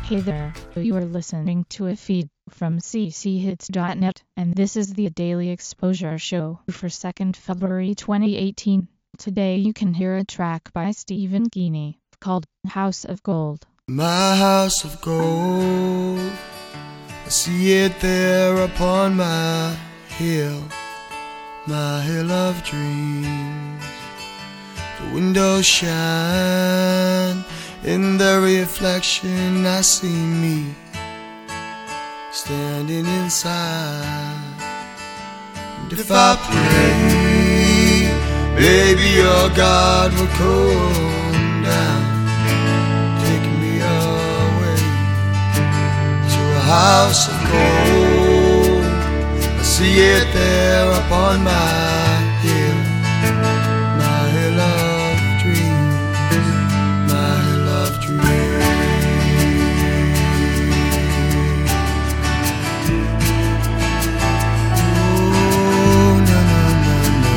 Hey there, you are listening to a feed from cchits.net, and this is the Daily Exposure Show for 2nd February 2018. Today you can hear a track by Stephen Keeney called House of Gold. My house of gold, I see it there upon my hill of dreams. The windows shine, in the reflection I see me standing inside. And if I pray, baby, your God will come down, take me away to a house of gold. I see it there upon my hill of dreams, my hill of dreams. Oh, na na na na.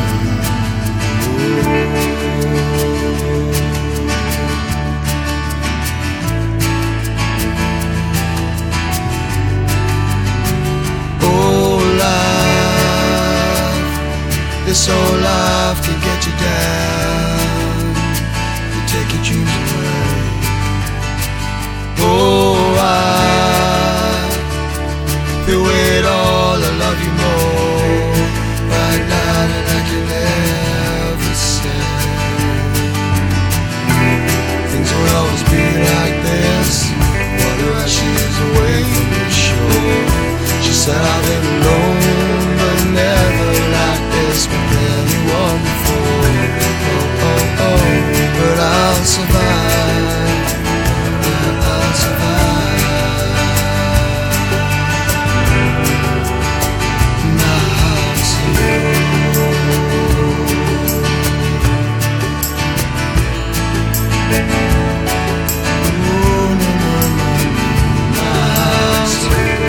Oh, life, this old life can get you down, you take your dreams away. Oh, I feel it all, I love you more right now than I can ever say. Things will always be like this, water rushes away from the shore. She said I've been alone, but never like this with anyone before. Oh, oh, oh, but I'll survive, I'll survive. My house of oh, no, no, no, my house of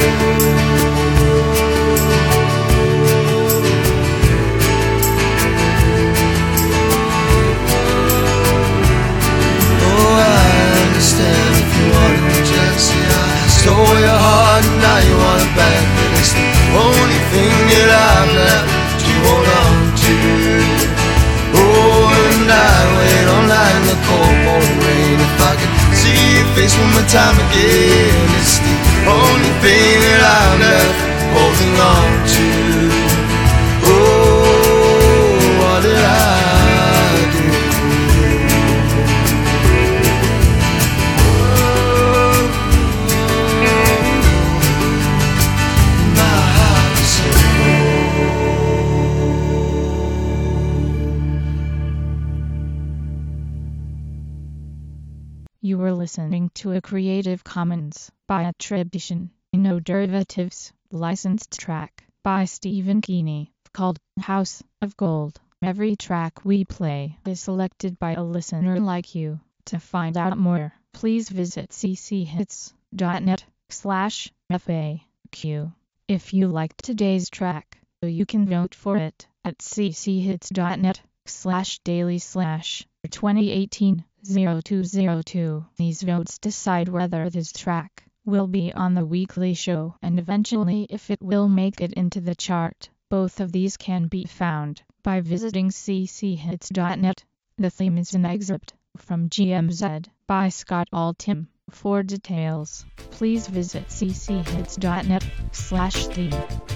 stole your heart and now you want it back, but it's the only thing that I've left to hold on to. Oh, and I'd wait all night in the cold pouring rain if I could see your face one more time again. It's the only thing that I've left holding on to. Oh, what did I do? You were listening to a Creative Commons by attribution, no derivatives, licensed track by Stephen Keeney called House of Gold. Every track we play is selected by a listener like you. To find out more, please visit cchits.net/FAQ. If you liked today's track, you can vote for it at cchits.net/daily/2018-0202. These votes decide whether this track will be on the weekly show and eventually if it will make it into the chart. Both of these can be found by visiting cchits.net. The theme is an excerpt from GMZ by Scott Altham. For details, please visit cchits.net/theme.